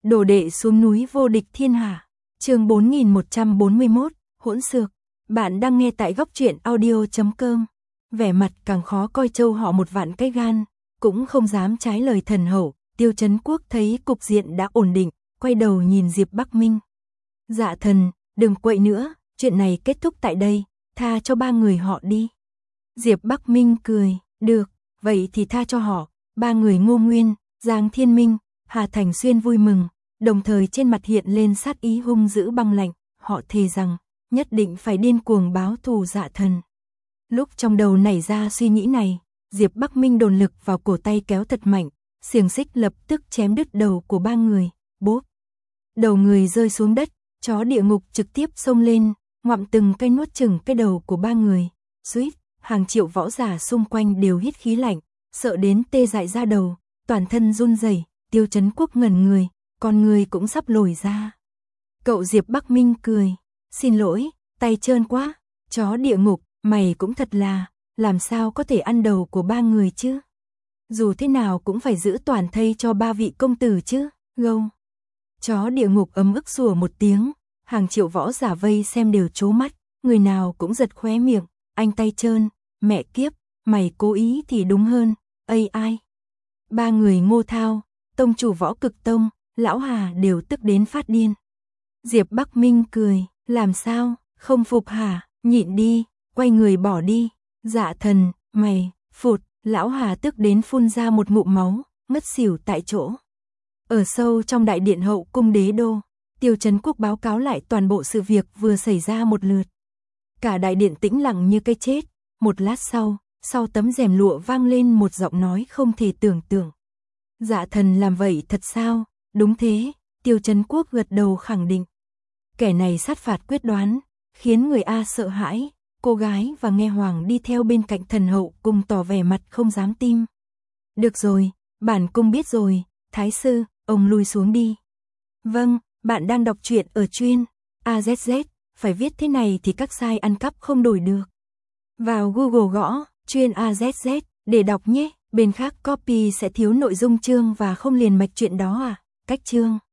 Đồ đệ xuống núi vô địch thiên hạ. Chương 4141, hỗn xược. Bạn đang nghe tại góc truyện audio.com. Vẻ mặt càng khó coi trâu họ một vạn cái gan, cũng không dám trái lời thần hậu. Tiêu Chấn Quốc thấy cục diện đã ổn định, quay đầu nhìn Diệp Bắc Minh. Dạ thần, đừng quậy nữa, chuyện này kết thúc tại đây, tha cho ba người họ đi. Diệp Bắc Minh cười, được, vậy thì tha cho họ. Ba người Ngô Nguyên, Giang Thiên Minh, Hà Thành Xuyên vui mừng, đồng thời trên mặt hiện lên sát ý hung dữ băng lạnh, họ thề rằng nhất định phải điên cuồng báo thù Dạ thần. Lúc trong đầu nảy ra suy nghĩ này, Diệp Bắc Minh dồn lực vào cổ tay kéo thật mạnh, xiềng xích lập tức chém đứt đầu của ba người, bốp. Đầu người rơi xuống đất, chó địa ngục trực tiếp xông lên, ngoạm từng cây nuốt chửng cái đầu của ba người. Suýt, hàng triệu võ giả xung quanh đều hít khí lạnh, sợ đến tê dại ra đầu, toàn thân run rẩy. Tiêu Chấn Quốc ngẩn người, con người cũng sắp lồi ra. Cậu Diệp Bắc Minh cười, xin lỗi, tay trơn quá, chó địa ngục, mày cũng thật là, làm sao có thể ăn đầu của ba người chứ? Dù thế nào cũng phải giữ toàn thây cho ba vị công tử chứ, gâu. Chó địa ngục ấm ức sủa một tiếng, hàng triệu võ giả vây xem đều trố mắt, người nào cũng giật khóe miệng, anh tay trơn, mẹ kiếp, mày cố ý thì đúng hơn, ai. Ba người Ngô Thao, tông chủ Võ Cực Tông, lão Hà đều tức đến phát điên. Diệp Bắc Minh cười, làm sao, không phục hả, nhịn đi, quay người bỏ đi. Dạ thần, mày, phụt, lão Hà tức đến phun ra một ngụm máu, ngất xỉu tại chỗ. Ở sâu trong đại điện hậu cung đế đô, Tiêu Chấn Quốc báo cáo lại toàn bộ sự việc vừa xảy ra một lượt. Cả đại điện tĩnh lặng như cái chết, một lát sau tấm rèm lụa vang lên một giọng nói không thể tưởng tượng. Dạ thần làm vậy thật sao? Đúng thế, Tiêu Chấn Quốc gật đầu khẳng định. Kẻ này sát phạt quyết đoán, khiến người A sợ hãi, cô gái và nghe hoàng đi theo bên cạnh thần hậu cùng tỏ vẻ mặt không dám tin. Được rồi, bản cung biết rồi, thái sư, ông lui xuống đi. Vâng, bạn đang đọc truyện ở chuyên AZZ, phải viết thế này thì các site ăn cắp không đổi được. Vào Google gõ chuyên AZZ để đọc nhé, bên khác copy sẽ thiếu nội dung chương và không liền mạch chuyện đó à, cách chương.